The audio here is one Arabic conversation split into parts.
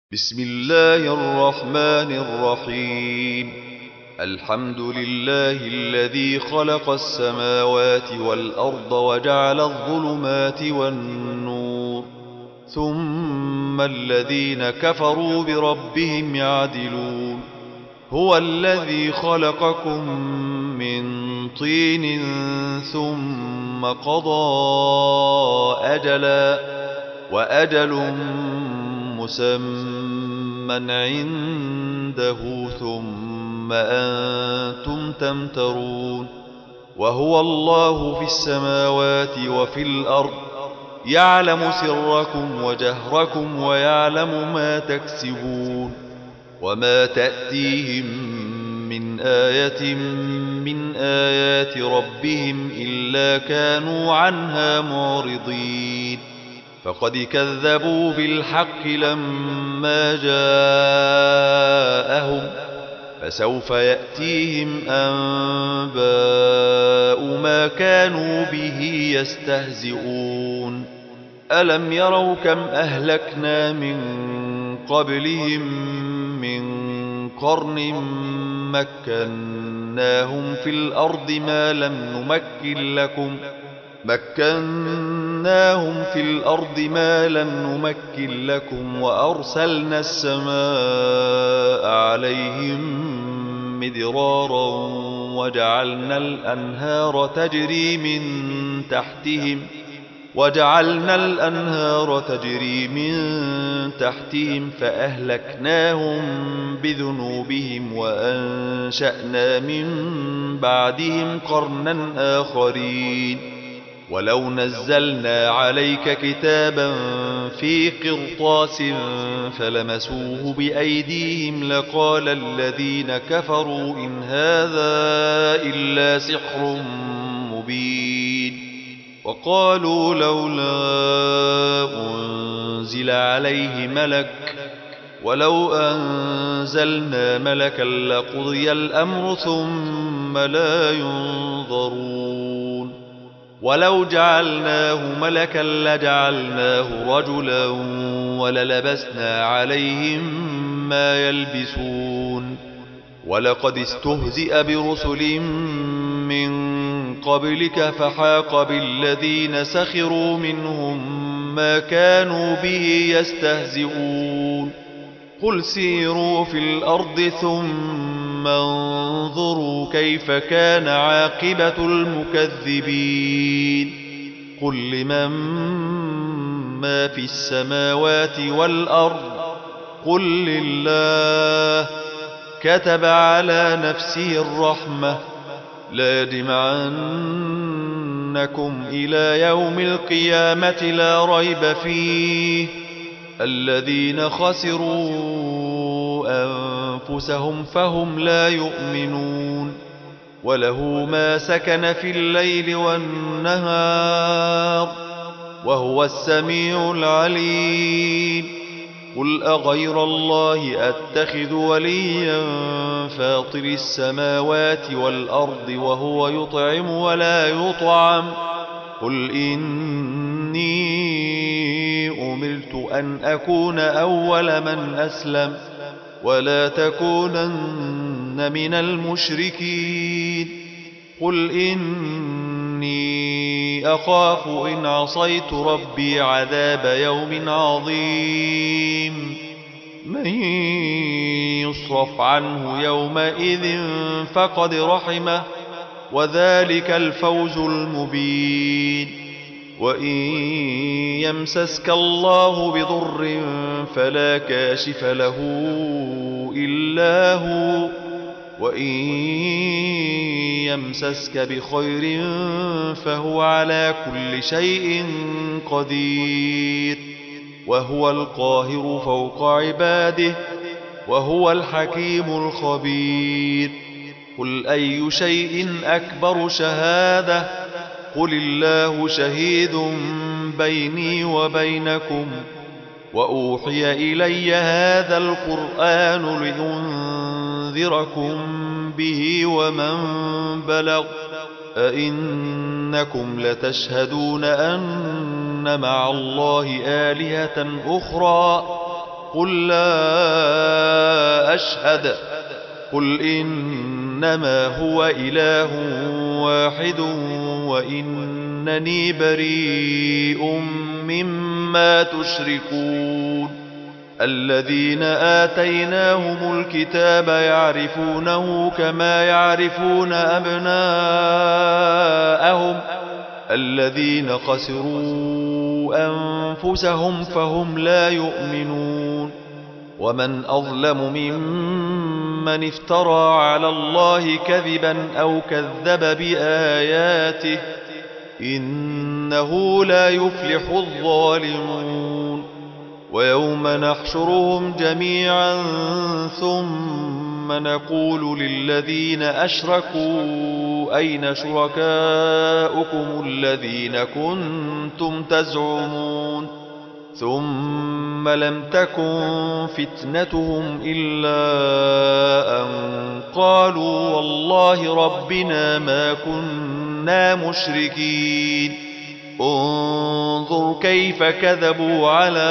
بسم الله الرحمن الرحيم. الحمد لله الذي خلق السماوات والأرض وجعل الظلمات والنور، ثم الذين كفروا بربهم يعدلون. هو الذي خلقكم من طين ثم قضى أجلا، وأجل مسمى عنده، ثم أنتم تمترون. وهو الله في السماوات وفي الأرض، يعلم سركم وجهركم ويعلم ما تكسبون. وما تأتيهم من آية من آيات ربهم إلا كانوا عنها معرضين. فقد كذبوا بالحق لما جاءهم، فسوف يأتيهم أنباء ما كانوا به يستهزئون. ألم يروا كم أهلكنا من قبلهم من قرن مكناهم في الأرض ما لم نمكن لكم وأرسلنا السماء عليهم مدرارا وجعلنا الأنهار تجري من تحتهم فأهلكناهم بذنوبهم وأنشأنا من بعدهم قرنا آخرين. ولو نزلنا عليك كتابا في قرطاس فلمسوه بأيديهم لقال الذين كفروا إن هذا إلا سحر مبين. وقالوا لولا أنزل عليه ملك، ولو أنزلنا ملكا لقضي الأمر ثم لا ينظرون. ولو جعلناه ملكا لجعلناه رجلا وللبسنا عليهم ما يلبسون. ولقد استهزئ برسل من قبلك فحاق بالذين سخروا منهم ما كانوا به يستهزئون. قل سيروا في الأرض ثم انظروا كيف كان عاقبة المكذبين. قل لمن ما في السماوات والأرض، قل لله. كتب على نفسه الرحمة لا يجمعنكم إلى يوم القيامة لا ريب فيه. الذين خسروا أنفسهم فهم لا يؤمنون. وله ما سكن في الليل والنهار وهو السميع العليم. قل أغير الله أتخذ وليا فاطر السماوات والأرض وهو يطعم ولا يطعم. قل إني أمرت أن أكون أول من أسلم ولا تكونن من المشركين. قل إني أخاف إن عصيت ربي عذاب يوم عظيم. من يصرف عنه يومئذ فقد رحمه وذلك الفوز المبين. وإن يمسسك الله بضر فلا كاشف له إلا هو، وإن يمسسك بخير فهو على كل شيء قدير. وهو القاهر فوق عباده وهو الحكيم الخبير. قل أي شيء أكبر شهادة؟ قل الله شهيد بيني وبينكم. وأوحي إلي هذا القرآن لأنذركم به ومن بلغ. أئنكم لتشهدون أن مع الله آلهة أخرى قل لا أشهد قل إنما هو إله واحد وإنني بريء مما تشركون الذين آتيناهم الكتاب يعرفونه كما يعرفون أبناءهم الذين خسروا أنفسهم فهم لا يؤمنون ومن أظلم ممن افترى على الله كذبا أو كذب بآياته إنه لا يفلح الظالمون ويوم نحشرهم جميعا ثم نقول للذين أشركوا أين شركاؤكم الذين كنتم تزعمون ثم لم تكن فتنتهم إلا أن قالوا والله ربنا ما كنا مشركين انظر كيف كذبوا على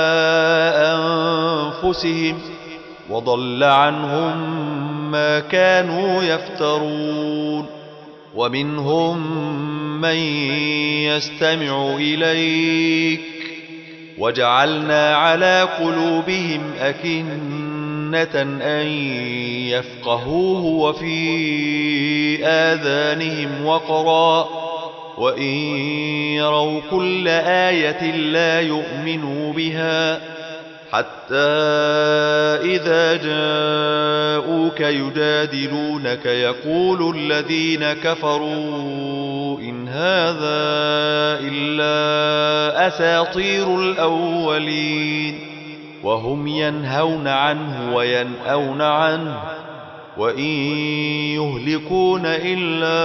أنفسهم وضل عنهم ما كانوا يفترون ومنهم من يستمع إليك وجعلنا على قلوبهم أكنة أن يفقهوه وفي آذانهم وقرا وإن يروا كل آية لا يؤمنوا بها حتى إذا جاءوك يجادلونك يقول الذين كفروا إن هذا إلا أساطير الأولين وهم ينهون عنه وينأون عنه وإن يهلكون إلا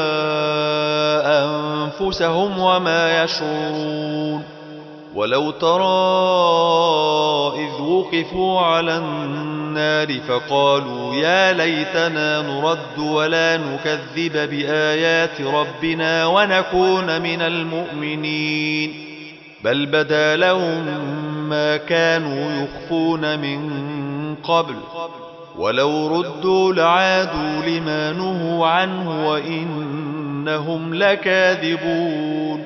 أنفسهم وما يشعرون ولو ترى إذ وقفوا على النار فقالوا يا ليتنا نرد ولا نكذب بآيات ربنا ونكون من المؤمنين بل بدا لهم ما كانوا يخفون من قبل ولو ردوا لعادوا لما نهوا عنه وإنهم لكاذبون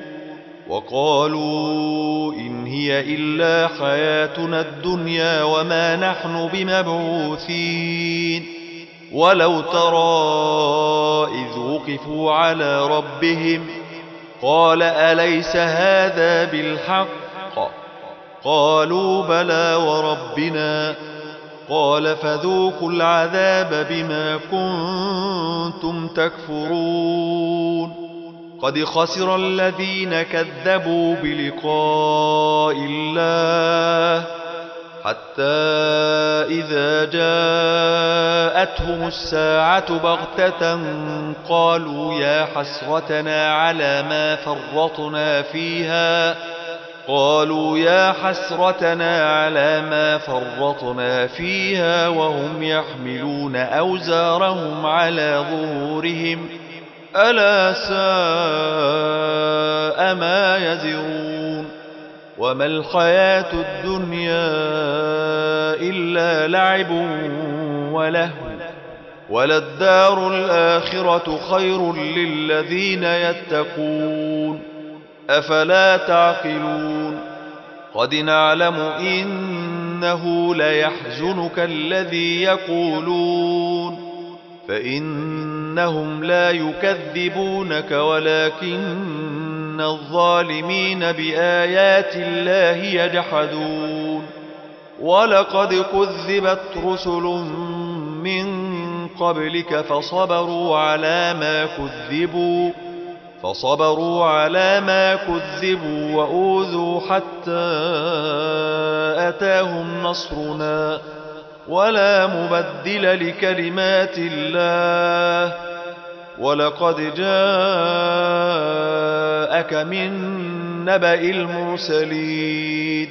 وقالوا إن هي إلا حياتنا الدنيا وما نحن بمبعوثين ولو ترى إذ وقفوا على ربهم قال أليس هذا بالحق قالوا بلى وربنا قال فذوقوا العذاب بما كنتم تكفرون قد خسر الذين كذبوا بلقاء الله حتى إذا جاءتهم الساعة بغتة قالوا يا حسرتنا على ما فرطنا فيها وهم يحملون أوزارهم على ظهورهم ألا ساء ما يزرون وما الحياة الدنيا إلا لعب ولهو وللدار الآخرة خير للذين يتقون أفلا تعقلون قد نعلم إنه ليحزنك الذي يقولون فإنهم لا يكذبونك ولكن الظالمين بآيات الله يجحدون ولقد كذبت رسل من قبلك فصبروا على ما كذبوا وأوذوا حتى أتاهم نصرنا ولا مبدل لكلمات الله ولقد جاءك من نبأ المرسلين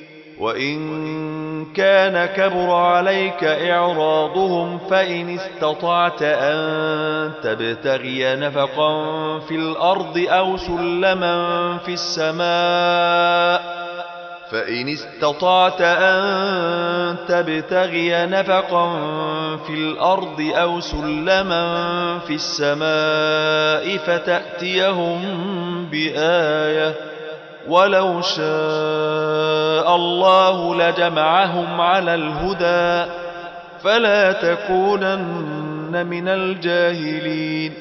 وإن كان كبر عليك إعراضهم فإن استطعت أن تبتغي نفقا في الأرض أو سلما في السماء فإن استطعت أن تبتغي نفقا في الأرض أو سلما في السماء فتأتيهم بآية ولو شاء الله لجمعهم على الهدى فلا تكونن من الجاهلين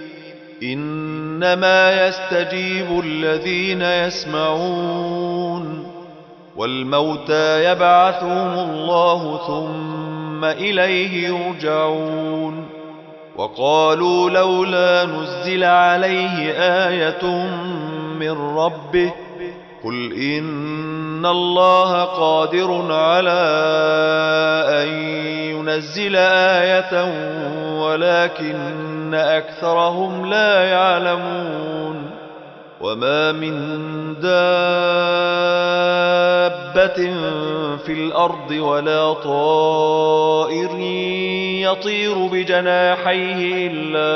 إنما يستجيب الذين يسمعون والموتى يبعثهم الله ثم إليه يرجعون وقالوا لولا نزل عليه آية من ربه قل إن الله قادر على أن ينزل آية ولكن أكثرهم لا يعلمون وما من دابة في الأرض ولا طائر يطير بجناحيه إلا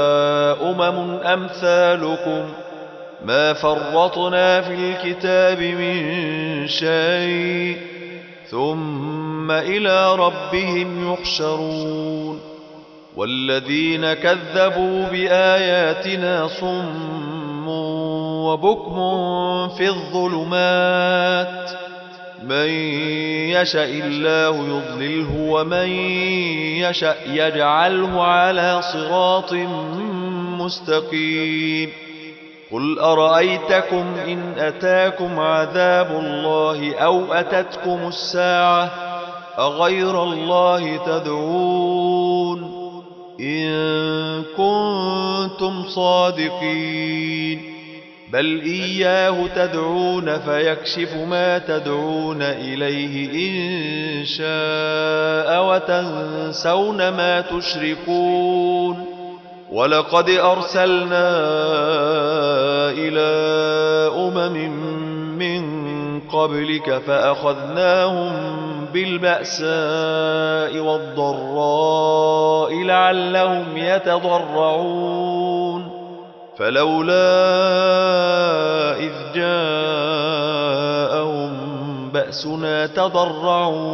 أمثالكم ما فرطنا في الكتاب من شيء ثم إلى ربهم يحشرون والذين كذبوا بآياتنا صم وبكم في الظلمات من يشأ الله يضلله ومن يشأ يجعله على صراط مستقيم قل أرأيتكم إن أتاكم عذاب الله أو أتتكم الساعة أغير الله تدعون إن كنتم صادقين بل إياه تدعون فيكشف ما تدعون إليه إن شاء وتنسون ما تشركون ولقد أرسلنا إلى من قبلك فأخذناهم بالبأساء والضراء لعلهم يتضرعون فلولا إذ جاءهم بأسنا تضرعوا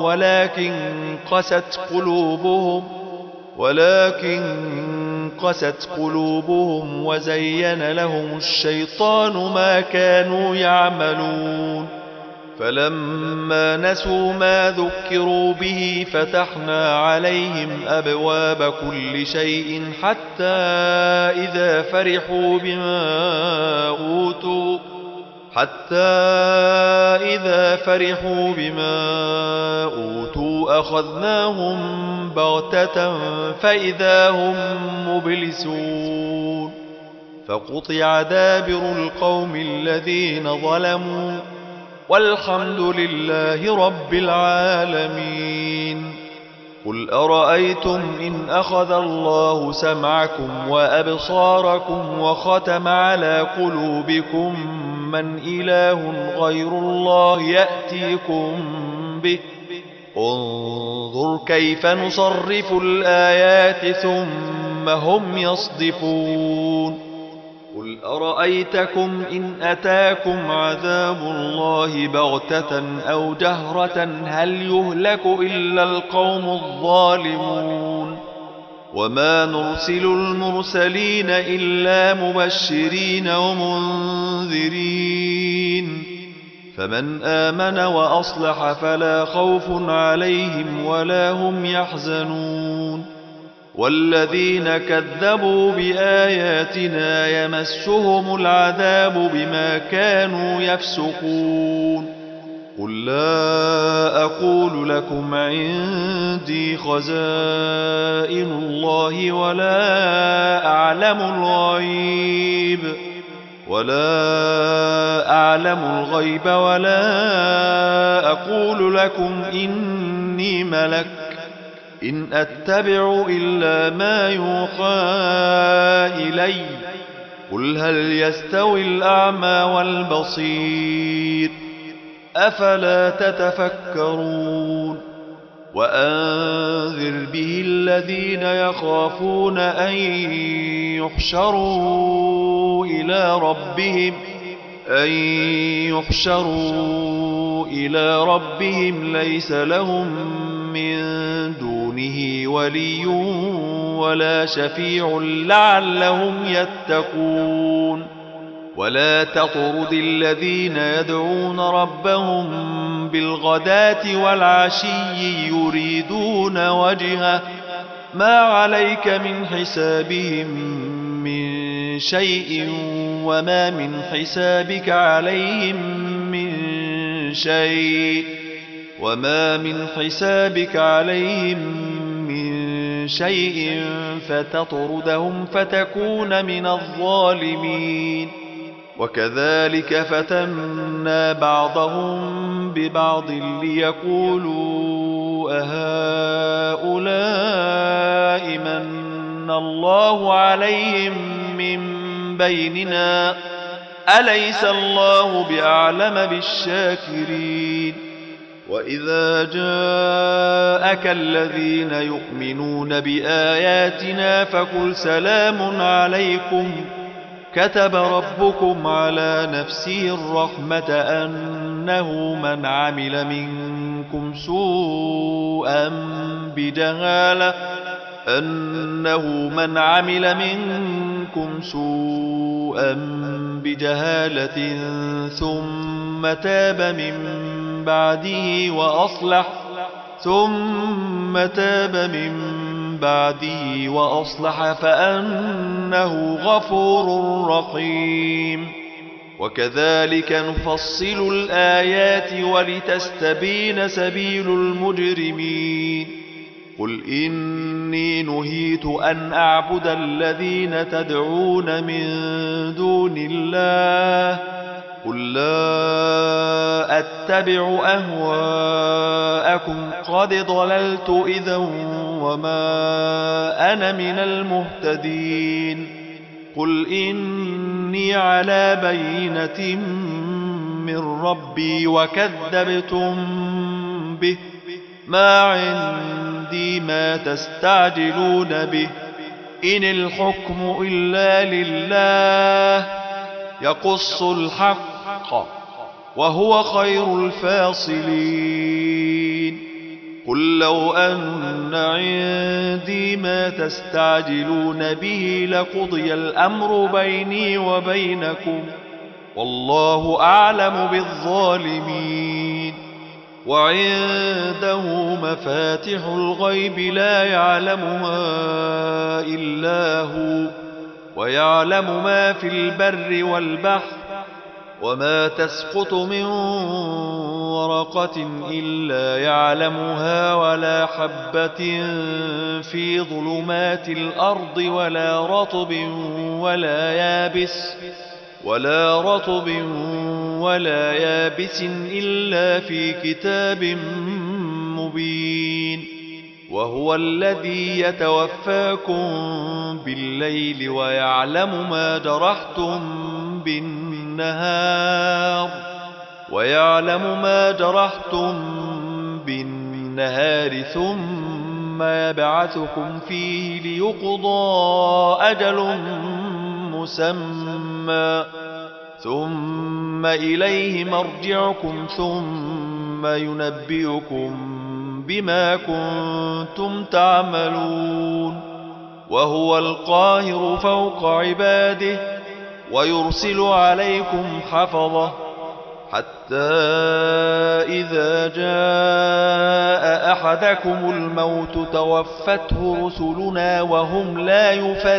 ولكن قست قلوبهم وزين لهم الشيطان ما كانوا يعملون فلما نسوا ما ذكروا به فتحنا عليهم أبواب كل شيء حتى إذا فرحوا بما أوتوا أخذناهم بغتة فإذا هم مبلسون فقطع دابر القوم الذين ظلموا والحمد لله رب العالمين قل أرأيتم إن أخذ الله سمعكم وأبصاركم وختم على قلوبكم من إله غير الله يأتيكم به انظر كيف نصرف الآيات ثم هم يصدفون قل أرأيتكم إن أتاكم عذاب الله بغتة أو جهرة هل يهلك إلا القوم الظالمون وما نرسل المرسلين إلا مبشرين ومنذرين فمن آمن وأصلح فلا خوف عليهم ولا هم يحزنون والذين كذبوا بآياتنا يمسهم العذاب بما كانوا يفسقون قل لا أقول لكم عندي خزائن الله ولا أعلم الغيب ولا أقول لكم إني ملك إن أتبع إلا ما يوحى إلي قل هل يستوي الأعمى والبصير أفلا تتفكرون وأنذر به الذين يخافون أن يحشروا إلى ربهم أن يحشروا إلى ربهم ليس لهم من دونه ولي ولا شفيع لعلهم يتقون ولا تطرد الذين يدعون ربهم بالغداة والعشي يريدون وجهه ما عليك من حسابهم من شيء وما من حسابك عليهم من شيء فتطردهم فتكون من الظالمين وكذلك فتنا بعضهم ببعض ليقولوا أهؤلاء من الله عليهم من بيننا أليس الله بأعلم بالشاكرين وإذا جاءك الذين يؤمنون بآياتنا فقل سلام عليكم كتب ربكم على نفسه الرحمة أنه من عمل منكم سوءا بجهالة ثم تاب من بعده وأصلح فأنه غفور رحيم وكذلك نفصل الآيات ولتستبين سبيل المجرمين قل إني نهيت أن أعبد الذين تدعون من دون الله قل لا أتبع أهواءكم قد ضللت إذا وما أنا من المهتدين قل إني على بينة من ربي وكذبتم به ما عندي ما تستعجلون به إن الحكم إلا لله يقص الحق وهو خير الفاصلين قل لو أن عندي ما تستعجلون به لقضي الأمر بيني وبينكم والله أعلم بالظالمين وعنده مفاتح الغيب لا يعلمها إلا هو ويعلم ما في البر والبحر وما تسقط من ورقة إلا يعلمها ولا حبة في ظلمات الأرض ولا رطب ولا يابس إلا في كتاب مبين وهو الذي يتوفاكم بالليل ويعلم ما جرحتم بالنهار ثم يبعثكم فيه ليقضى أجل مسمى ثم إليه مرجعكم ثم ينبئكم بما كنتم تعملون وهو القاهر فوق عباده ويرسل عليكم حفظة حتى إذا جاء أحدكم الموت توفته رسلنا وهم لا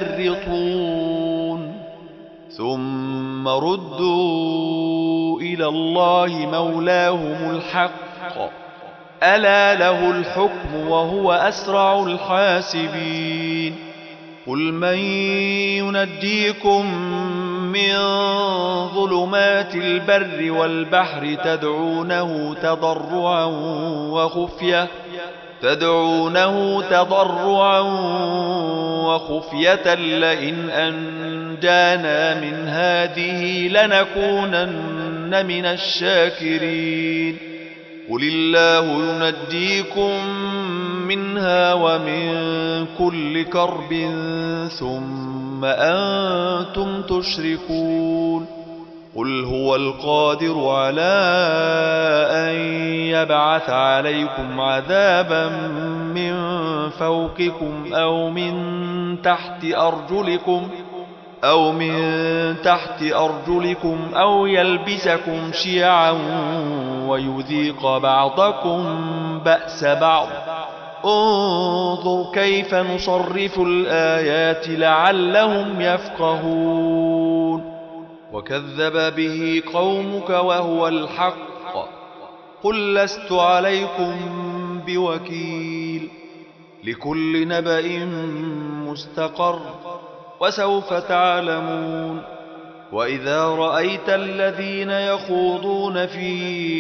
يفرطون ثم ردوا إلى الله مولاهم الحق ألا له الحكم وهو أسرع الحاسبين قل من ينجيكم من ظلمات البر والبحر تدعونه تضرعا وخفية لئن أنجانا من هذه لنكونن من الشاكرين قل الله ينجيكم منها ومن كل كرب ثم أنتم تشركون قل هو القادر على أن يبعث عليكم عذابا من فوقكم أو من تحت أرجلكم أو يلبسكم شيعا ويذيق بعضكم بأس بعض. انظر كيف نصرف الآيات لعلهم يفقهون. وكذب به قومك وهو الحق. قل لست عليكم بوكيل. لكل نبأ مستقر وسوف تعلمون. وإذا رأيت الذين يخوضون في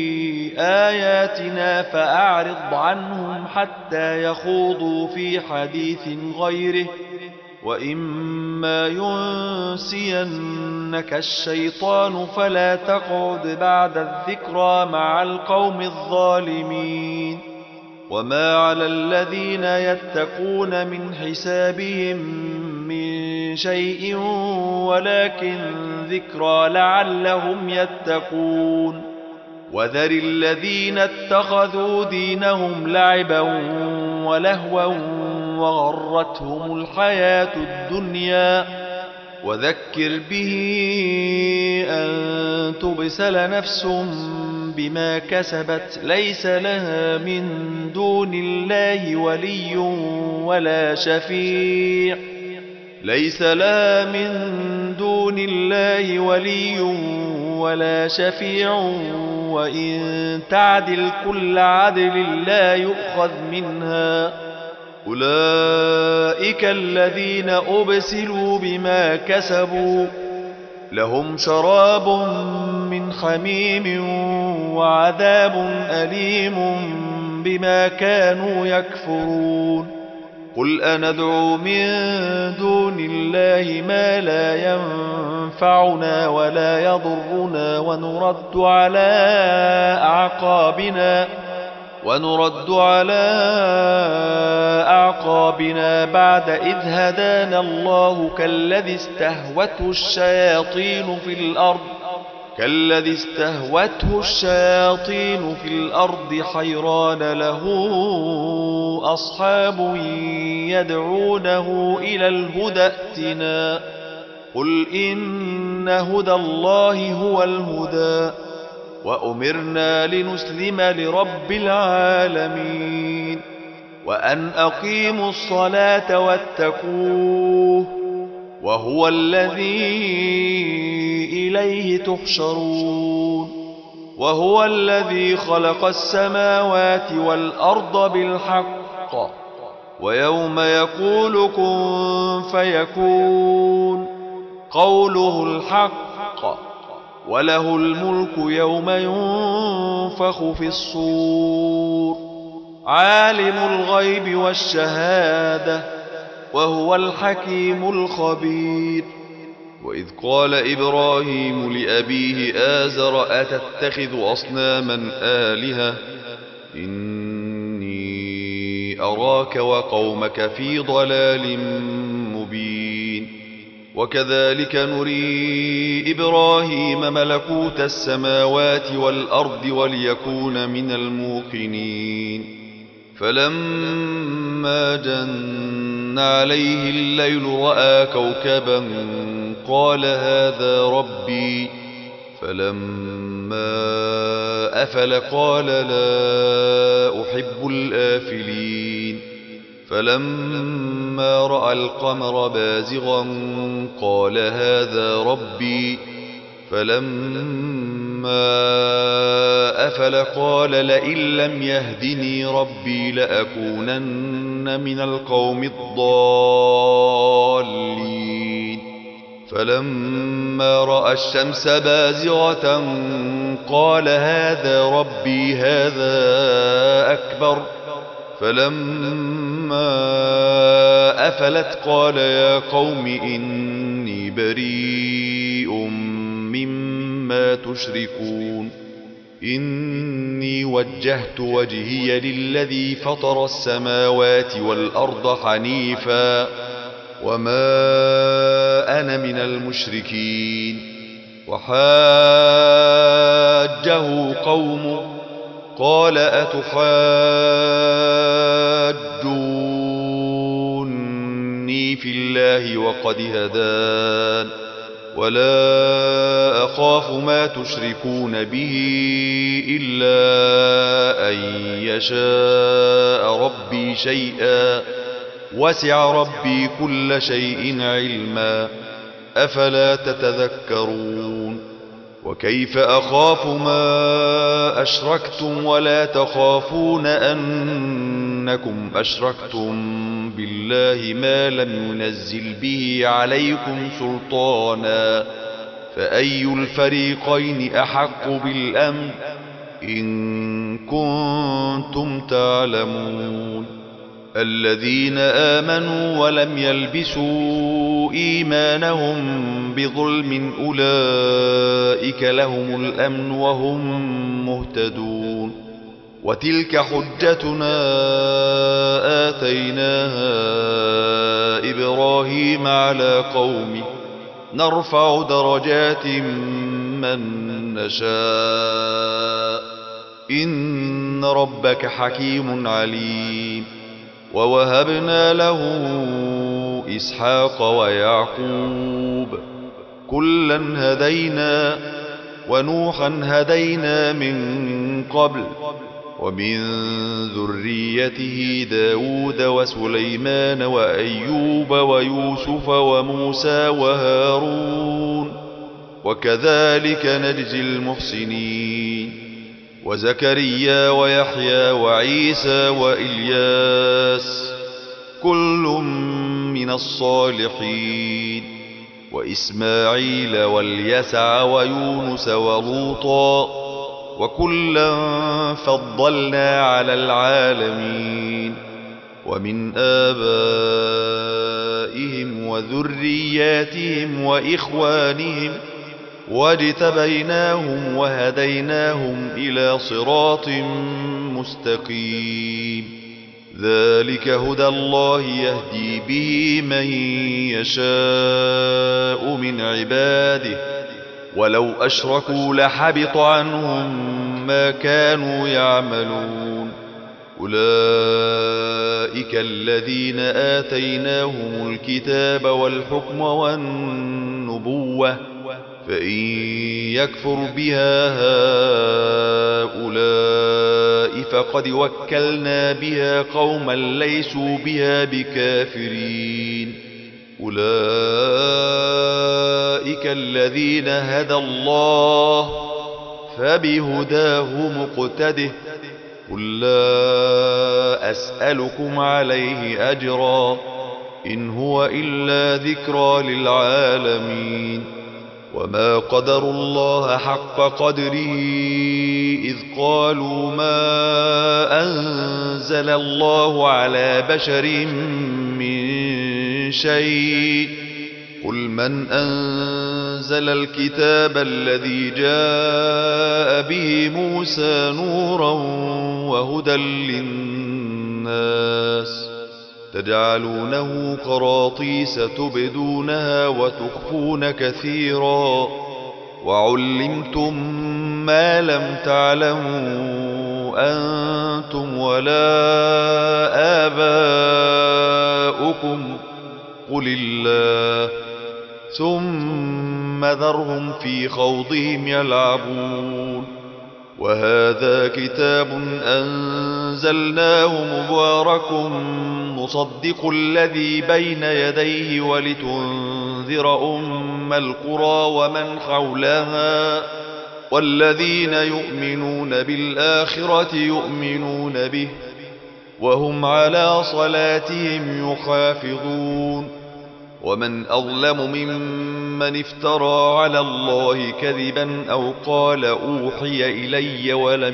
آياتنا فأعرض عنهم حتى يخوضوا في حديث غيره، وإما ينسينك الشيطان فلا تقعد بعد الذكرى مع القوم الظالمين. وما على الذين يتقون من حسابهم من شيء ولكن ذكرى لعلهم يتقون. وذر الذين اتخذوا دينهم لعبا ولهوا وغرتهم الحياة الدنيا، وذكر به أن تبسل نفس بما كسبت ليس لها من دون الله ولي ولا شفيع وإن تعدل كل عدل لا يؤخذ منها. أولئك الذين أبسلوا بما كسبوا لهم شراب من حميم وعذاب أليم بما كانوا يكفرون. قل أندعو من دون الله ما لا ينفعنا ولا يضرنا ونرد على أعقابنا بعد إذ هدانا الله كالذي استهوته الشياطين في الأرض حيران له أصحاب يدعونه إلى الهدى ائتنا. قل إن هدى الله هو الهدى وأمرنا لنسلم لرب العالمين وأن أقيموا الصلاة واتقوه وهو الذي إليه تحشرون. وهو الذي خلق السماوات والأرض بالحق ويوم يقول كن فيكون قوله الحق وله الملك يوم ينفخ في الصور عالم الغيب والشهادة وهو الحكيم الخبير. وإذ قال إبراهيم لأبيه آزر أتتخذ أصناما آلهة إني أراك وقومك في ضلال مبين. وكذلك نري إبراهيم ملكوت السماوات والأرض وليكون من الموقنين. فلما جن عليه الليل رأى كوكبا قال هذا ربي فلما أفل قال لا أحب الآفلين. فلما رأى القمر بازغا قال هذا ربي فلما أفل قال لئن لم يهدني ربي لأكونن من القوم الضالين. فلما رأى الشمس بازغة قال هذا ربي هذا أكبر. فلما أفلت قال يا قوم إني بريء مما تشركون. إني وجهت وجهي للذي فطر السماوات والأرض حنيفا وما أنا من المشركين. وحاجه قومه قال أتحاجوني في الله وقد هدان ولا أخاف ما تشركون به إلا أن يشاء ربي شيئا وسع ربي كل شيء علما أفلا تتذكرون وكيف أخاف ما أشركتم ولا تخافون أنكم أشركتم بالله ما لم ينزل به عليكم سلطانا فأي الفريقين أحق بالأمن إن كنتم تعلمون الذين آمنوا ولم يلبسوا إيمانهم بظلم أولئك لهم الأمن وهم مهتدون وتلك حجتنا آتيناها إبراهيم على قومه نرفع درجات من نشاء إن ربك حكيم عليم ووهبنا له إسحاق ويعقوب كلا هدينا ونوحا هدينا من قبل ومن ذريته داود وسليمان وأيوب ويوسف وموسى وهارون وكذلك نجزي المحسنين وزكريا ويحيى وعيسى وإلياس كل من الصالحين وإسماعيل واليسع ويونس ولوطا وكلا فضلنا على العالمين ومن آبائهم وذرياتهم وإخوانهم واجتبيناهم وهديناهم إلى صراط مستقيم ذلك هدى الله يهدي به من يشاء من عباده ولو أشركوا لحبط عنهم ما كانوا يعملون أولئك الذين آتيناهم الكتاب والحكم والنبوة فإن يكفر بها هؤلاء فقد وكلنا بها قوما ليسوا بها بكافرين أولئك الذين هدى الله فبهداه مقتده قل لا أسألكم عليه أجرا إن هو إلا ذكرى للعالمين وما قدروا الله حق قدره إذ قالوا ما أنزل الله على بشر من شيء قل من أنزل الكتاب الذي جاء به موسى نورا وهدى للناس تجعلونه قراطيس تبدونها وتخفون كثيرا وعلمتم ما لم تعلموا أنتم ولا آباؤكم قل الله ثم ذرهم في خوضهم يلعبون وهذا كتاب أنزلناه مبارك مصدق الذي بين يديه ولتنذر أم القرى ومن حولها والذين يؤمنون بالآخرة يؤمنون به وهم على صلاتهم يحافظون ومن أظلم ممن افترى على الله كذبا أو قال أوحي إلي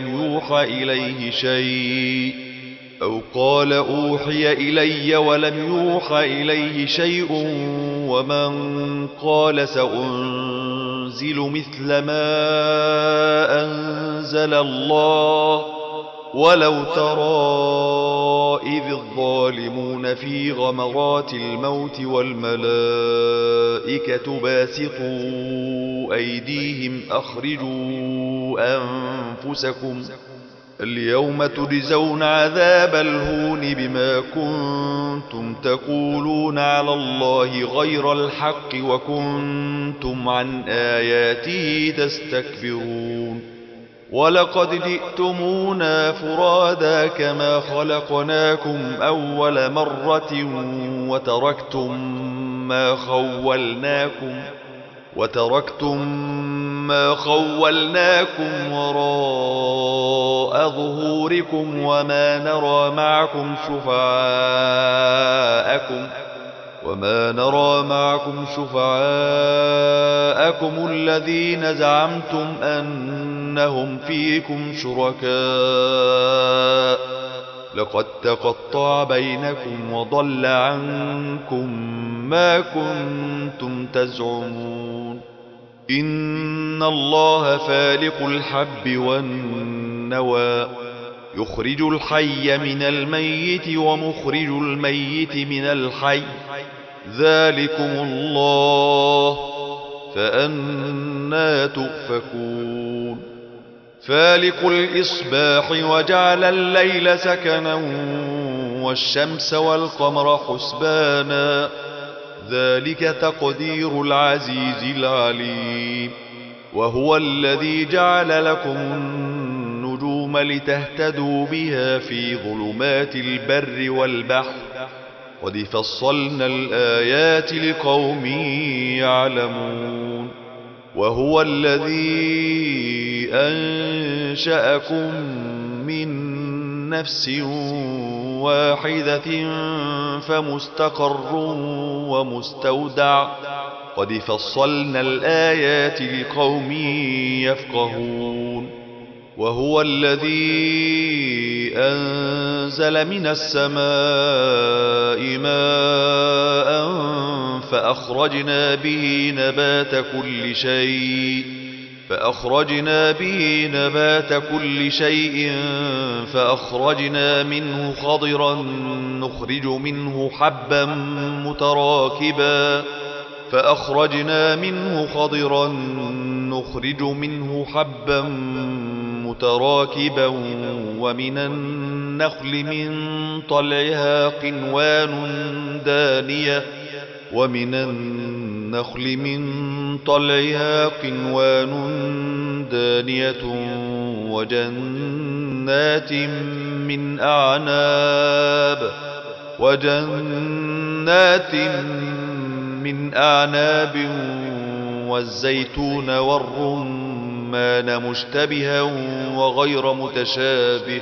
ولم يوحى إليه شيء ومن قال سأنزل مثل ما أنزل الله ولو ترى إذ الظالمون في غمرات الموت والملائكة باسطوا أيديهم أخرجوا أنفسكم اليوم تجزون عذاب الهون بما كنتم تقولون على الله غير الحق وكنتم عن آياته تستكبرون ولقد جئتمونا فرادا كما خلقناكم أول مرة وتركتم ما خولناكم وراء ظهوركم وما نرى معكم شفعاءكم الذين زعمتم أنهم فيكم شركاء لقد تقطع بينكم وضل عنكم ما كنتم تزعمون إن الله فالق الحب والنوى يخرج الحي من الميت ومخرج الميت من الحي ذلكم الله فأنى تؤفكون فالق الإصباح وجعل الليل سكنا والشمس والقمر حسبانا ذلك تقدير العزيز العليم وهو الذي جعل لكم النجوم لتهتدوا بها في ظلمات البر والبحر قد فصلنا الآيات لقوم يعلمون وهو الذي أنشأكم من نفس واحدة فمستقر ومستودع قد فصلنا الآيات لقوم يفقهون وهو الذي أنزل من السماء ماء فأخرجنا به نبات كل شيء فأخرجنا منه خضرا نخرج منه حبا متراكبا ومن النخل من طلعها قنوان دانية وجنات من أعناب والزيتون والرمان مشتبها وغير متشابه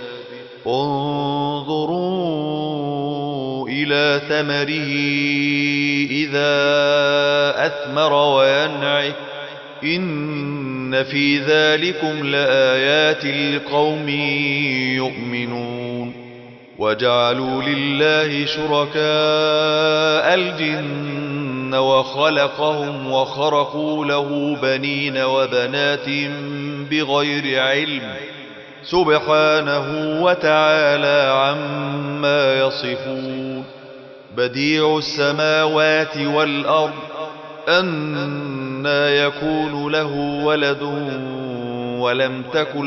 انظروا إلى ثمره إذا أثمر وينعه إن في ذلكم لآيات لقوم يؤمنون وجعلوا لله شركاء الجن وخلقهم وخرقوا له بنين وبنات بغير علم سبحانه وتعالى عما يصفون بديع السماوات والأرض أنى يكون له ولد ولم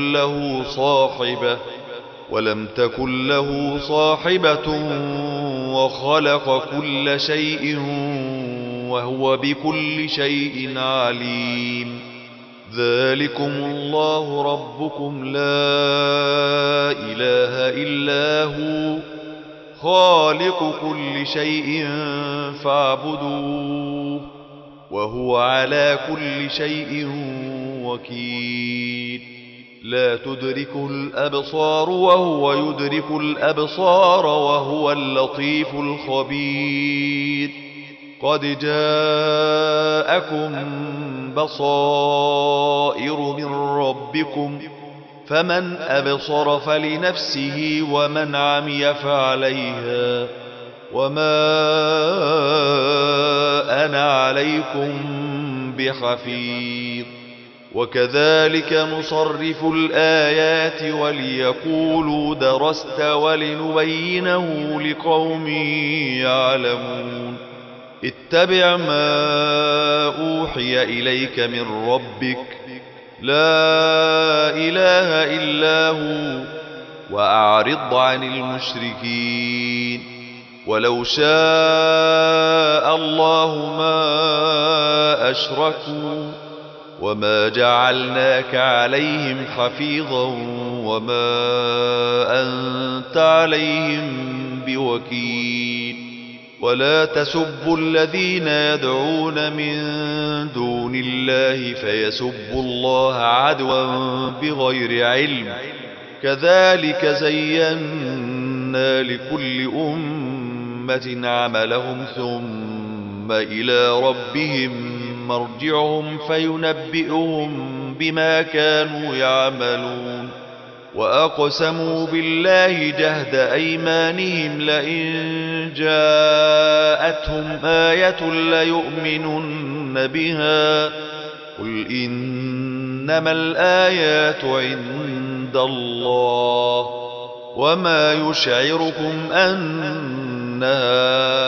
تكن له صاحبة وخلق كل شيء وهو بكل شيء عليم ذلكم الله ربكم لا إله إلا هو خالق كل شيء فاعبدوه وهو على كل شيء وكيل لا تدركه الأبصار وهو يدرك الأبصار وهو اللطيف الخبير قد جاءكم بصائر من ربكم فمن أبصر فلنفسه ومن عمي فعليها وما أنا عليكم بحفيظ وكذلك نصرف الآيات وليقولوا درست ولنبينه لقوم يعلمون اتبع ما أوحي إليك من ربك لا إله إلا هو وأعرض عن المشركين ولو شاء الله ما أشركوا وما جعلناك عليهم حفيظا وما أنت عليهم بوكيل ولا تسبوا الذين يدعون من دون الله فيسبوا الله عدوا بغير علم كذلك زينا لكل أمة عملهم ثم إلى ربهم مرجعهم فينبئهم بما كانوا يعملون وأقسموا بالله جهد أيمانهم لئن جاءتهم آية ليؤمنن بها قل إنما الآيات عند الله وما يشعركم أنها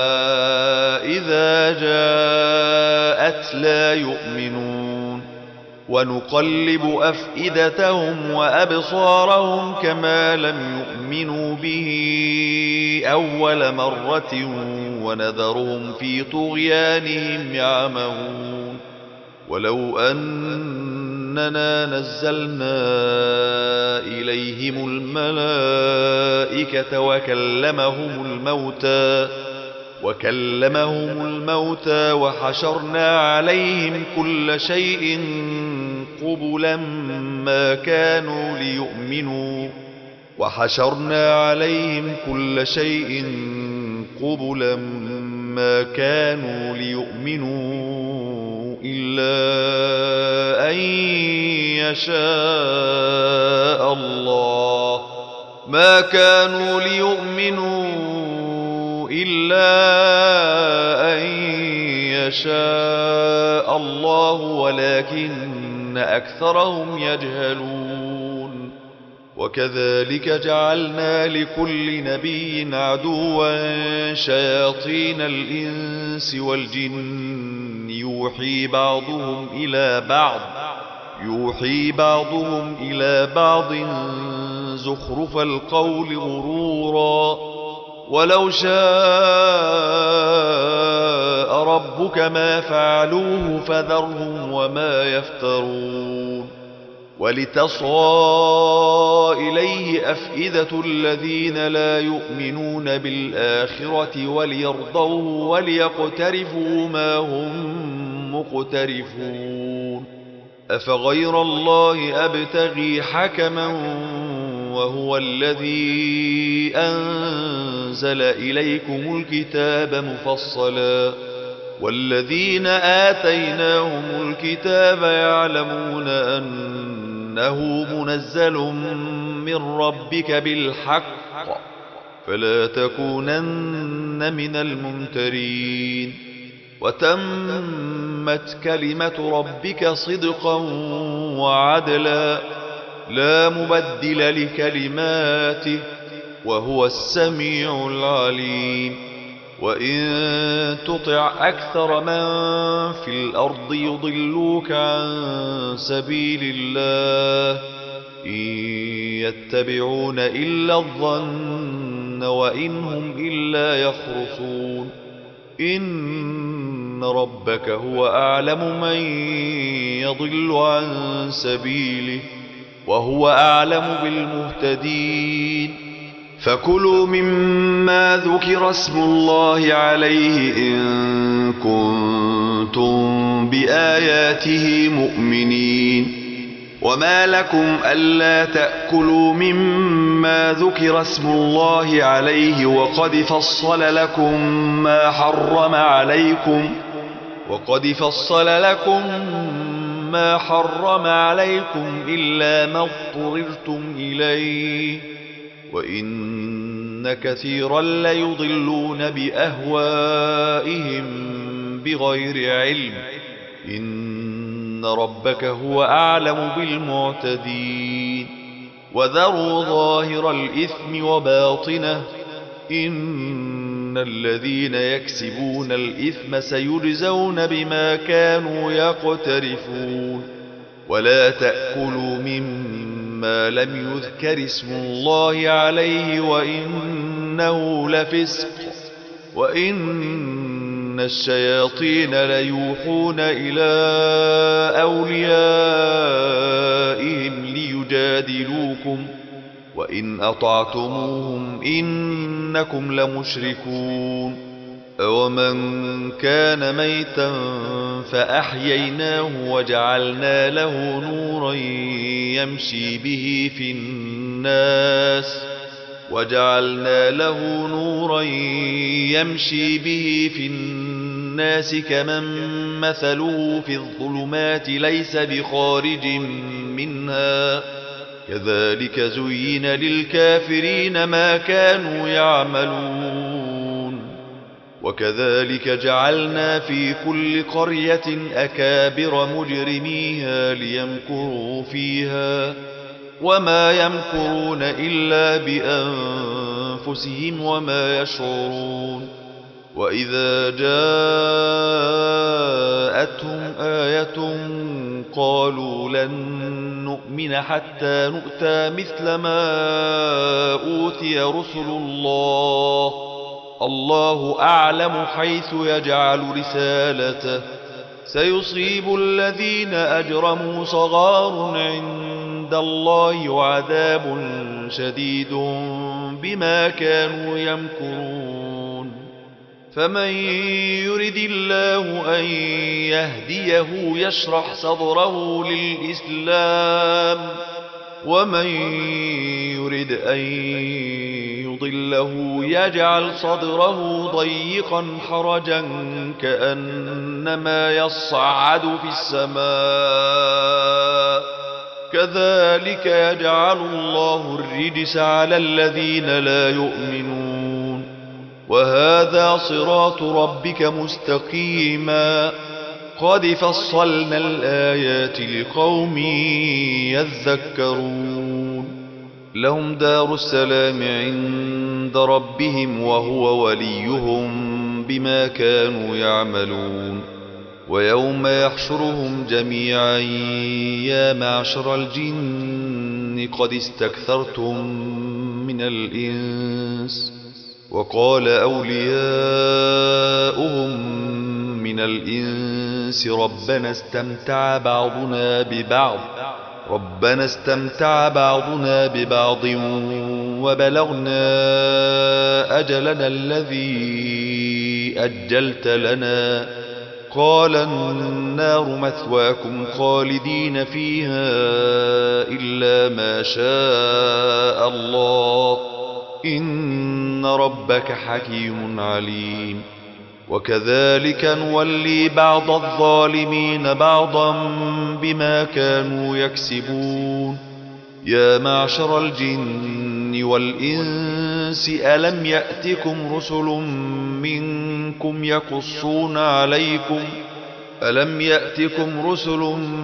إذا جاءت لا يؤمنون ونقلب أفئدتهم وأبصارهم كما لم يؤمنوا به أول مرة ونذرهم في طغيانهم يعمهون ولو أننا نزلنا إليهم الملائكة وكلمهم الموتى وحشرنا عليهم كل شيء قبلا ما كانوا ليؤمنوا إلا أن يشاء الله ولكن أكثرهم يجهلون وكذلك جعلنا لكل نبي عدوا شياطين الإنس والجن يوحي بعضهم إلى بعض زخرف القول غرورا ولو شاء ربك ما فعلوه فذرهم وما يفترون ولتصغى إليه أفئدة الذين لا يؤمنون بالآخرة وليرضوه وليقترفوا ما هم مقترفون أفغير الله أبتغي حكما وهو الذي أنزل إليكم الكتاب مفصلا والذين آتيناهم الكتاب يعلمون أنه منزل من ربك بالحق فلا تكونن من الممترين وتمت كلمة ربك صدقا وعدلا لا مبدل لكلماته وهو السميع العليم وإن تطع أكثر من في الأرض يضلوك عن سبيل الله إن يتبعون إلا الظن وإن هم إلا يخرصون إن ربك هو أعلم من يضل عن سبيله وهو أعلم بالمهتدين فكلوا مما ذكر اسم الله عليه إن كنتم بآياته مؤمنين وما لكم ألا تأكلوا مما ذكر اسم الله عليه وقد فصل لكم ما حرم عليكم إلا ما اضطررتم إليه وإن كثيرا ليضلون بأهوائهم بغير علم إن ربك هو أعلم بالمعتدين وذروا ظاهر الإثم وباطنه إن إن الذين يكسبون الإثم سيجزون بما كانوا يقترفون ولا تأكلوا مما لم يذكر اسم الله عليه وإنه لفسق وإن الشياطين ليوحون إلى أوليائهم ليجادلوكم وإن أطعتموهم إنكم لمشركون أومن كان ميتا فأحييناه وجعلنا له نورا يمشي به في الناس كمن مثله في الظلمات ليس بخارج منها كذلك زين للكافرين ما كانوا يعملون وكذلك جعلنا في كل قرية أكابر مجرميها ليمكروا فيها وما يمكرون إلا بأنفسهم وما يشعرون وإذا جاءتهم آية قالوا لن نؤمن حتى نؤتى مثل ما أوتي رسل الله أعلم حيث يجعل رسالته سيصيب الذين أجرموا صغار عند الله وعذاب شديد بما كانوا يمكرون فمن يرد الله أن يهديه يشرح صدره للإسلام ومن يرد أن يضله يجعل صدره ضيقا حرجا كأنما يصعد في السماء كذلك يجعل الله الرجس على الذين لا يؤمنون وهذا صراط ربك مستقيما قد فصلنا الآيات لقوم يذكرون لهم دار السلام عند ربهم وهو وليهم بما كانوا يعملون ويوم يحشرهم جميعا يا معشر الجن قد استكثرتم من الإنس وقال أولياؤهم من الإنس ربنا استمتع بعضنا ببعض وبلغنا أجلنا الذي أجلت لنا قال النار مثواكم خالدين فيها إلا ما شاء الله إن ربك حكيم عليم وكذلك نولي بعض الظالمين بعضا بما كانوا يكسبون يا معشر الجن والإنس ألم يأتكم رسل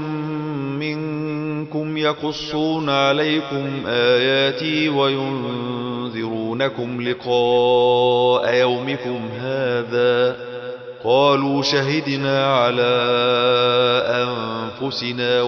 منكم يقصون عليكم آياتي وينذرونكم لقاء يومكم هذا قالوا شهدنا على أنفسنا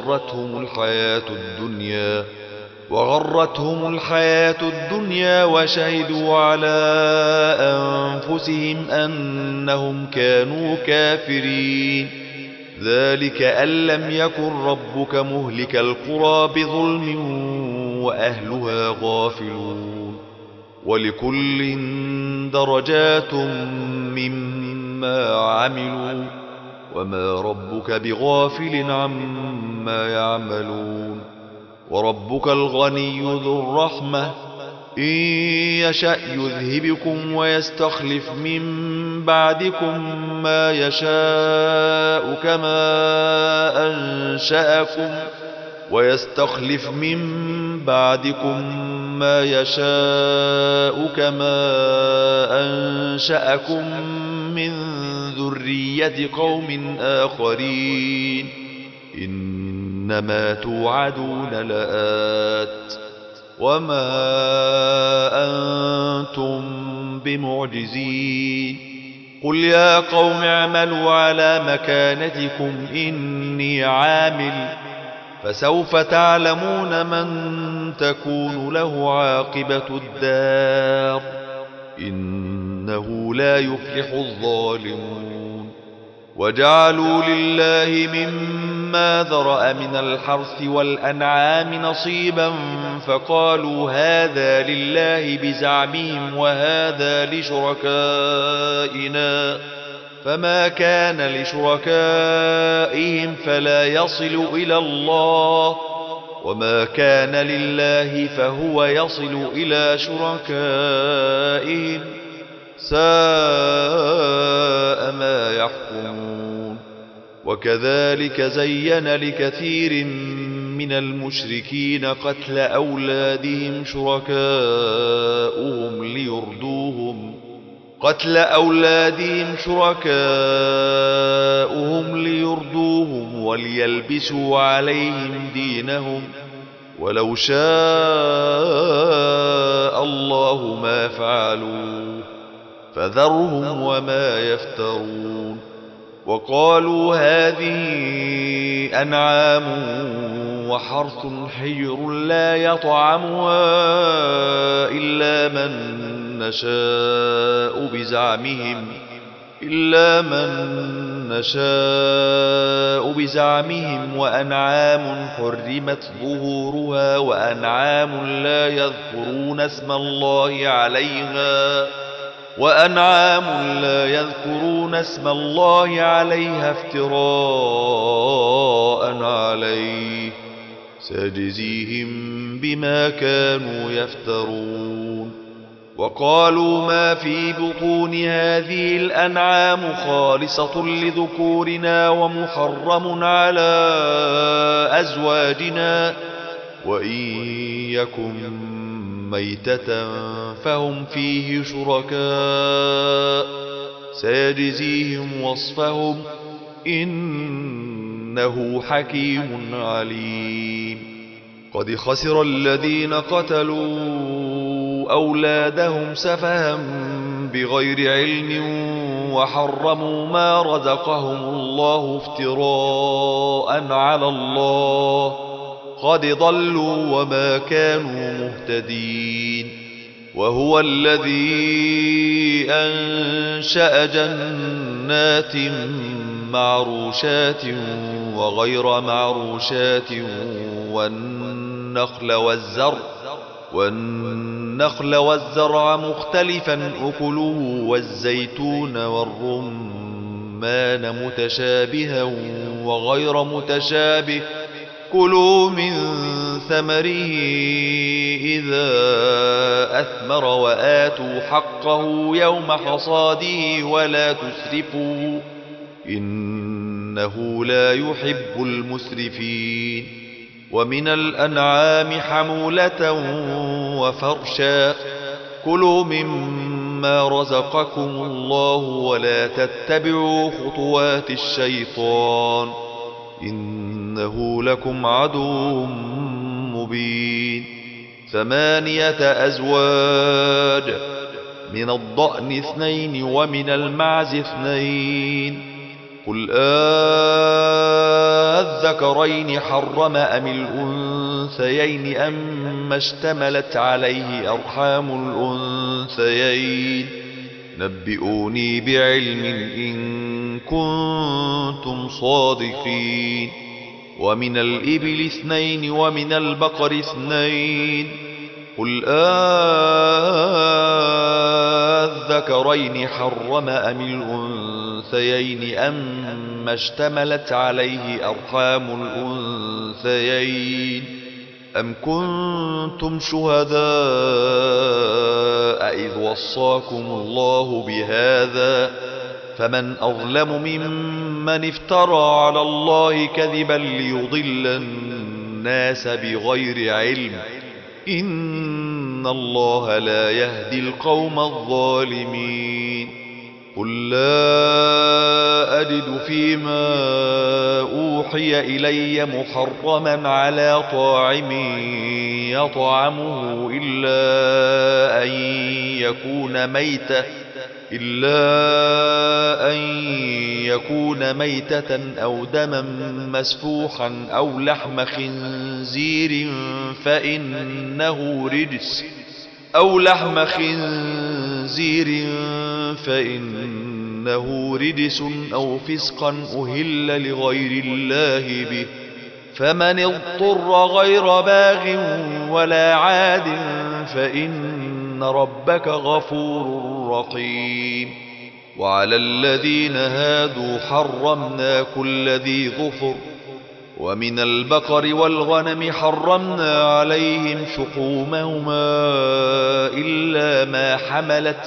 وغرتهم الحياة الدنيا وشهدوا على أنفسهم أنهم كانوا كافرين ذلك أن لم يكن ربك مهلك القرى بظلم وأهلها غافلون ولكل درجات مما عملوا وما ربك بغافل عما يعملون وربك الغني ذو الرحمة إن يشأ يذهبكم ويستخلف من بعدكم ما يشاء كما أنشأكم من ذرية قوم آخرين إنما توعدون لآت وما أنتم بمعجزين قل يا قوم اعملوا على مكانتكم إني عامل فسوف تعلمون من تكون له عاقبة الدار إنه لا يفلح الظالمون وجعلوا لله مما ذرأ من الحرث والأنعام نصيبا فقالوا هذا لله بزعمهم وهذا لشركائنا فما كان لشركائهم فلا يصل إلى الله وما كان لله فهو يصل إلى شركائهم ساء ما يحكمون وكذلك زين لكثير من المشركين قتل أولادهم شركاؤهم ليردوهم وليلبسوا عليهم دينهم ولو شاء الله ما فعلوه فذرهم وما يفترون وقالوا هذه أنعام وحرث حجر لا يطعمها إلا من نشاء بزعمهم وأنعام حرمت ظهورها وأنعام لا يذكرون اسم الله عليها افتراء عليه سيجزيهم بما كانوا يفترون وقالوا ما في بطون هذه الأنعام خالصة لذكورنا ومحرم على أزواجنا وإن يكن ميتة فهم فيه شركاء سيجزيهم وصفهم إنه حكيم عليم قد خسر الذين قتلوا أولادهم سفها بغير علم وحرموا ما رزقهم الله افتراء على الله قد ضلوا وما كانوا مهتدين وهو الذي أنشأ جنات معروشات وغير معروشات والنخل والزرع مختلفا أكله والزيتون والرمان متشابها وغير متشابه كلوا من ثمره إذا أثمر وآتوا حقه يوم حصاده ولا تسرفوا إنه لا يحب المسرفين ومن الأنعام حمولة وفرشا كلوا مما رزقكم الله ولا تتبعوا خطوات الشيطان إنه لكم عدو مبين 8 أزواج من الضأن 2 ومن المعز 2 قل الذكرين حرم أم الأنثيين أم اشتملت عليه أرحام الأنثيين نبئوني بعلم إن كنتم صادقين ومن الإبل 2 ومن البقر 2 قل الذكرين حرم أم الأنثيين أم اشتملت عليه أرحام الأنثيين أم كنتم شهداء إذ وصاكم الله بهذا فمن أظلم ممن افترى على الله كذبا ليضل الناس بغير علم إن الله لا يهدي القوم الظالمين قل لا أجد فيما أوحي إلي محرما على طاعم يطعمه إلا أن يكون ميتة أو دما مسفوحا أو لحم خنزير فإنه رجس أو فسقا أهل لغير الله به، فمن اضطر غير باغ ولا عاد فإن ربك غفور رحيم. وعلى الذين هادوا حرمنا كل ذي ظفر، ومن البقر والغنم حرمنا عليهم شحومهما إلا ما حملت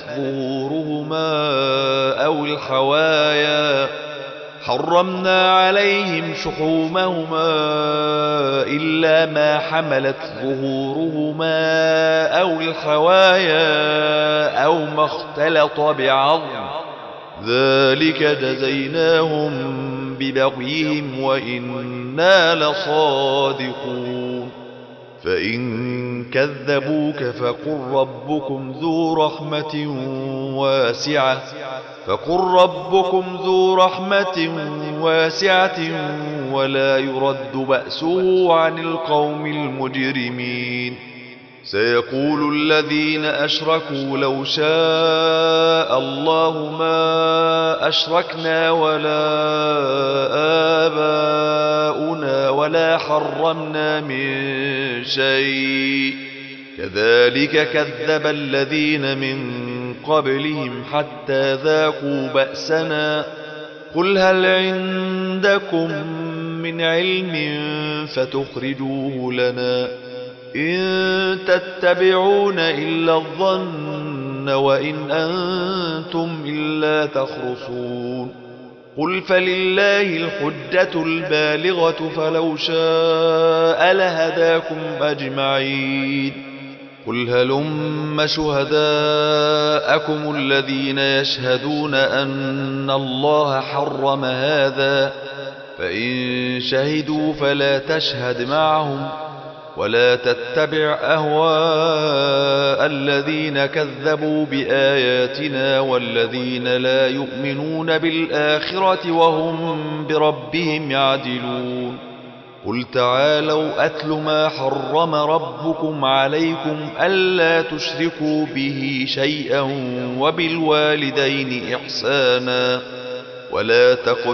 ظهورهما أو الحوايا أو ما اختلط بعظم، ذلك جزيناهم ببغيهم وإنا لصادقون. فإن كذبوك فقل ربكم ذو رحمة واسعة ولا يرد بأسه عن القوم المجرمين. سيقول الذين أشركوا لو شاء الله ما أشركنا ولا آباؤنا ولا حرمنا من شيء، كذلك كذب الذين من قبلهم حتى ذاقوا بأسنا. قل هل عندكم من علم فتخرجوه لنا؟ إن تتبعون إلا الظن وإن أنتم إلا تخرصون. قل فلله الحجة البالغة فلو شاء لهداكم أجمعين. قل هلم شهداءكم الذين يشهدون أن الله حرم هذا، فإن شهدوا فلا تشهد معهم ولا تتبع أهواء الذين كذبوا بآياتنا والذين لا يؤمنون بالآخرة وهم بربهم يعدلون. قل تعالوا أتل ما حرم ربكم عليكم ألا تشركوا به شيئا وبالوالدين إحسانا ولا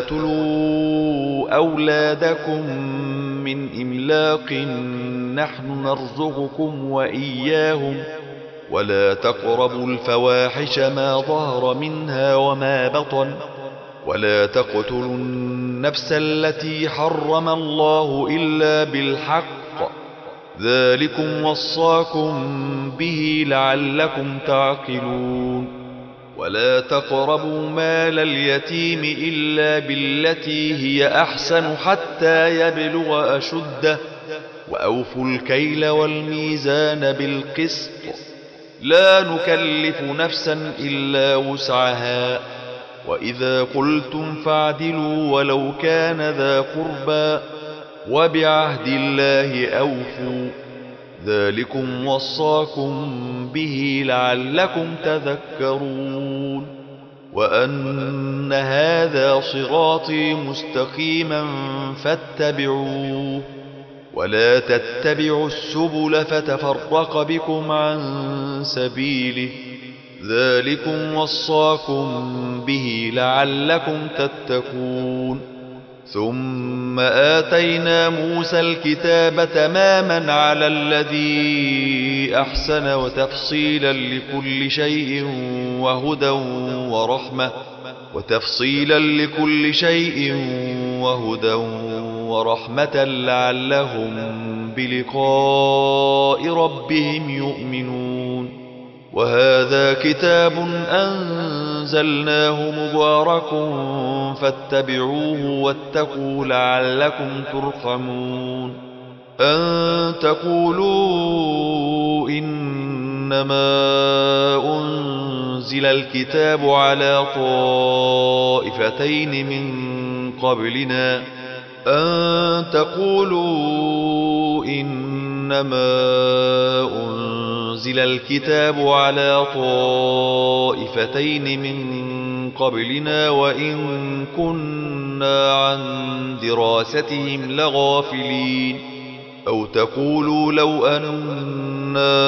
تقتلوا أولادكم من إملاق نحن نرزقكم وإياهم ولا تقربوا الفواحش ما ظهر منها وما بطن ولا تقتلوا النفس التي حرم الله إلا بالحق، ذلكم وصاكم به لعلكم تعقلون. ولا تقربوا مال اليتيم إلا بالتي هي أحسن حتى يبلغ أشده، وأوفوا الكيل والميزان بالقسط، لا نكلف نفسا إلا وسعها، وإذا قلتم فاعدلوا ولو كان ذا قربى، وبعهد الله أوفوا، ذلكم وصاكم به لعلكم تذكرون. وأن هذا صراطي مستقيما فاتبعوه ولا تتبعوا السبل فتفرق بكم عن سبيله، ذلكم وصاكم به لعلكم تتقون. ثم آتينا موسى الكتاب تماما على الذي أحسن وتفصيلا لكل شيء وهدى ورحمة لعلهم بلقاء ربهم يؤمنون. وهذا كتاب أنزلناه مبارك فاتبعوه واتقوا لعلكم ترحمون. أن تقولوا إنما أنزل الكتاب على طائفتين من قبلنا أنزل الكتاب على طائفتين من قبلنا وإن كنا عن دراستهم لغافلين أو تقولوا لو أنا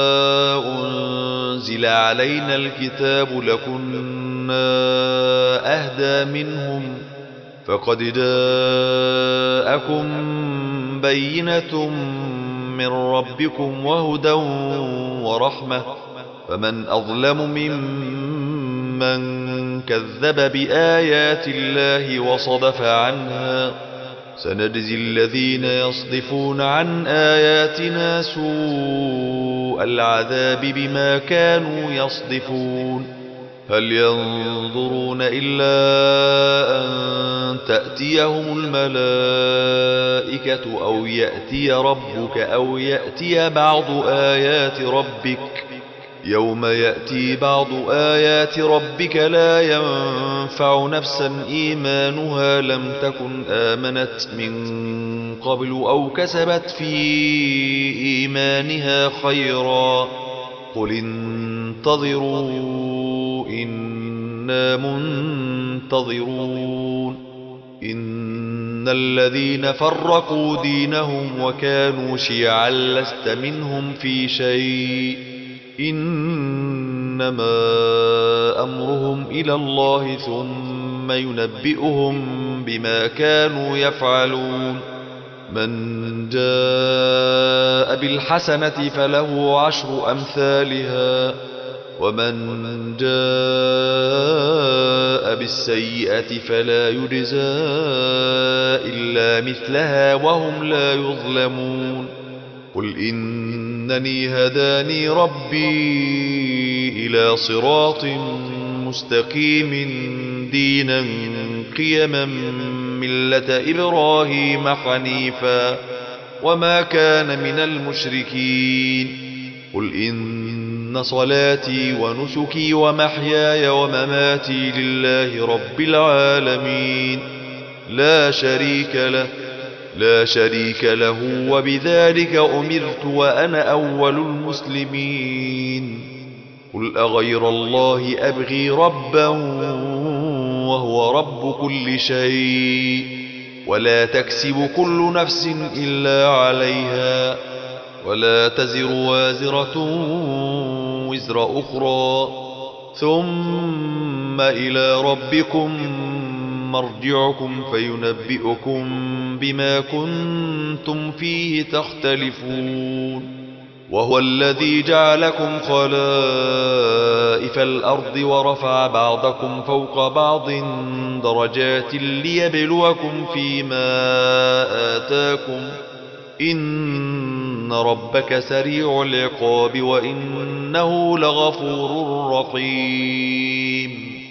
أنزل علينا الكتاب لكنا أهدى منهم فقد جاءكم بينة من ربكم وهدى ورحمة فمن أظلم ممن كذب بآيات الله وصدف عنها سنجزي الذين يصدفون عن آياتنا سوء العذاب بما كانوا يصدفون هل ينظرون إلا أن تأتيهم الملائكة أو يأتي ربك أو يأتي بعض آيات ربك يوم يأتي بعض آيات ربك لا ينفع نفسا إيمانها لم تكن آمنت من قبل أو كسبت في إيمانها خيرا قل انتظروا إنا منتظرون إن الذين فرقوا دينهم وكانوا شيعا لست منهم في شيء إنما أمرهم إلى الله ثم ينبئهم بما كانوا يفعلون من جاء بالحسنة فله عشر أمثالها ومن جاء بالسيئة فلا يجزى إلا مثلها وهم لا يظلمون قل إنني هداني ربي إلى صراط مستقيم دينا قيما ملة إبراهيم حنيفا وما كان من المشركين قل إن صلاتي ونسكي ومحياي ومماتي لله رب العالمين لا شريك له وبذلك أمرت وأنا أول المسلمين قل أغير الله أبغي ربا وهو رب كل شيء ولا تكسب كل نفس إلا عليها ولا تزر وازرة وزر أخرى ثم إلى ربكم مرجعكم فينبئكم بما كنتم فيه تختلفون وهو الذي جعلكم خلائف الأرض ورفع بعضكم فوق بعض درجات ليبلوكم فيما آتاكم إن ربك سريع العقاب وإنه لغفور رحيم